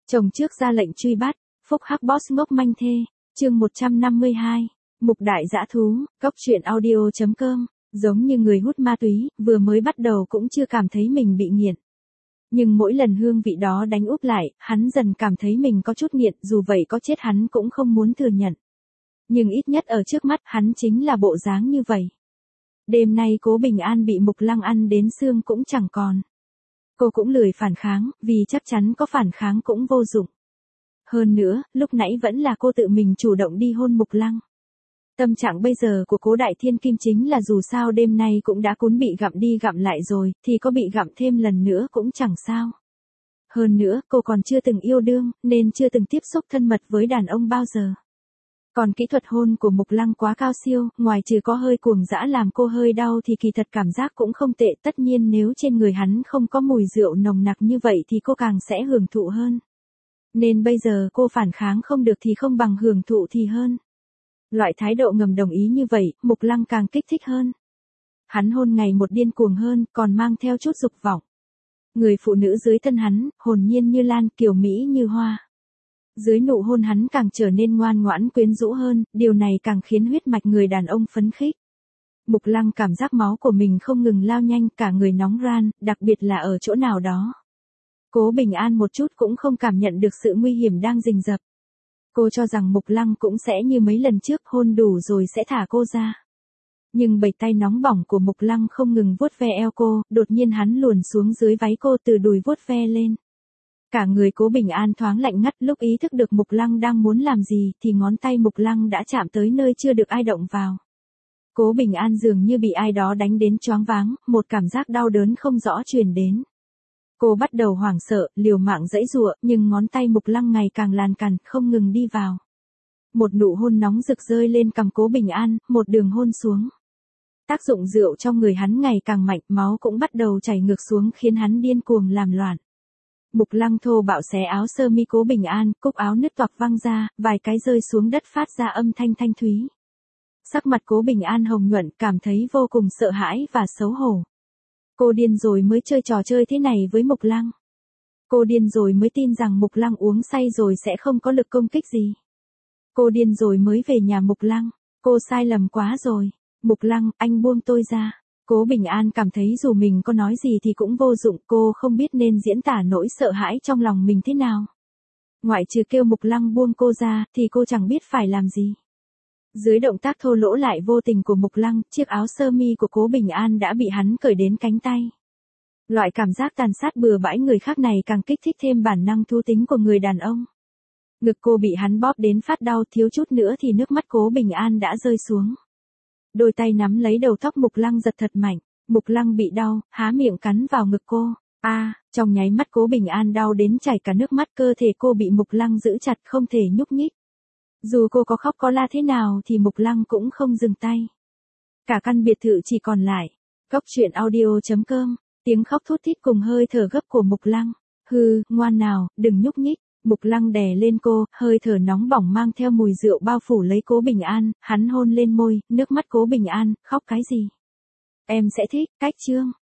Chồng trước ra lệnh truy bắt, phúc hắc boss ngốc manh thê, chương 152, mục đại dã thú, cốc truyện audio.com, giống như người hút ma túy, vừa mới bắt đầu cũng chưa cảm thấy mình bị nghiện. Nhưng mỗi lần hương vị đó đánh úp lại, hắn dần cảm thấy mình có chút nghiện, dù vậy có chết hắn cũng không muốn thừa nhận. Nhưng ít nhất ở trước mắt hắn chính là bộ dáng như vậy. Đêm nay Cố Bình An bị Mục Lăng ăn đến xương cũng chẳng còn. Cô cũng lười phản kháng, vì chắc chắn có phản kháng cũng vô dụng. Hơn nữa, lúc nãy vẫn là cô tự mình chủ động đi hôn Mục Lăng. Tâm trạng bây giờ của Cố Đại Thiên Kim chính là dù sao đêm nay cũng đã cuốn bị gặm đi gặm lại rồi, thì có bị gặm thêm lần nữa cũng chẳng sao. Hơn nữa, cô còn chưa từng yêu đương, nên chưa từng tiếp xúc thân mật với đàn ông bao giờ. Còn kỹ thuật hôn của Mục Lăng quá cao siêu, ngoài trừ có hơi cuồng dã làm cô hơi đau thì kỳ thật cảm giác cũng không tệ. Tất nhiên nếu trên người hắn không có mùi rượu nồng nặc như vậy thì cô càng sẽ hưởng thụ hơn. Nên bây giờ cô phản kháng không được thì không bằng hưởng thụ thì hơn. Loại thái độ ngầm đồng ý như vậy, Mục Lăng càng kích thích hơn. Hắn hôn ngày một điên cuồng hơn, còn mang theo chút dục vọng. Người phụ nữ dưới thân hắn, hồn nhiên như lan, kiều mỹ như hoa. Dưới nụ hôn hắn càng trở nên ngoan ngoãn quyến rũ hơn, điều này càng khiến huyết mạch người đàn ông phấn khích. Mục Lăng cảm giác máu của mình không ngừng lao nhanh, cả người nóng ran, đặc biệt là ở chỗ nào đó. Cố Bình An một chút cũng không cảm nhận được sự nguy hiểm đang rình rập. Cô cho rằng Mục Lăng cũng sẽ như mấy lần trước, hôn đủ rồi sẽ thả cô ra. Nhưng bầy tay nóng bỏng của Mục Lăng không ngừng vuốt ve eo cô, đột nhiên hắn luồn xuống dưới váy cô từ đùi vuốt ve lên. Cả người Cố Bình An thoáng lạnh ngắt, lúc ý thức được Mục Lăng đang muốn làm gì thì ngón tay Mục Lăng đã chạm tới nơi chưa được ai động vào. Cố Bình An dường như bị ai đó đánh đến choáng váng, một cảm giác đau đớn không rõ truyền đến. Cô bắt đầu hoảng sợ, liều mạng giãy giụa, nhưng ngón tay Mục Lăng ngày càng lan cằn, không ngừng đi vào. Một nụ hôn nóng rực rơi lên cằm Cố Bình An, một đường hôn xuống. Tác dụng rượu trong người hắn ngày càng mạnh, máu cũng bắt đầu chảy ngược xuống khiến hắn điên cuồng làm loạn. Mục Lăng thô bạo xé áo sơ mi Cố Bình An, cúc áo nứt toạc văng ra, vài cái rơi xuống đất phát ra âm thanh thanh thúy. Sắc mặt Cố Bình An hồng nhuận, cảm thấy vô cùng sợ hãi và xấu hổ. Cô điên rồi mới chơi trò chơi thế này với Mục Lăng. Cô điên rồi mới tin rằng Mục Lăng uống say rồi sẽ không có lực công kích gì. Cô điên rồi mới về nhà Mục Lăng. Cô sai lầm quá rồi. Mục Lăng, anh buông tôi ra. Cố Bình An cảm thấy dù mình có nói gì thì cũng vô dụng, cô không biết nên diễn tả nỗi sợ hãi trong lòng mình thế nào. Ngoại trừ kêu Mục Lăng buông cô ra, thì cô chẳng biết phải làm gì. Dưới động tác thô lỗ lại vô tình của Mục Lăng, chiếc áo sơ mi của Cố Bình An đã bị hắn cởi đến cánh tay. Loại cảm giác tàn sát bừa bãi người khác này càng kích thích thêm bản năng thú tính của người đàn ông. Ngực cô bị hắn bóp đến phát đau, thiếu chút nữa thì nước mắt Cố Bình An đã rơi xuống. Đôi tay nắm lấy đầu tóc Mục Lăng giật thật mạnh, Mục Lăng bị đau, há miệng cắn vào ngực cô. Trong nháy mắt Cố Bình An đau đến chảy cả nước mắt, cơ thể cô bị Mục Lăng giữ chặt không thể nhúc nhích. Dù cô có khóc có la thế nào thì Mục Lăng cũng không dừng tay. Cả căn biệt thự chỉ còn lại cốc truyện audio.com, tiếng khóc thút thít cùng hơi thở gấp của Mục Lăng. Hừ, ngoan nào, đừng nhúc nhích. Mục Lăng đè lên cô, hơi thở nóng bỏng mang theo mùi rượu bao phủ lấy Cố Bình An, hắn hôn lên môi, nước mắt Cố Bình An, khóc cái gì? Em sẽ thích, cách chương.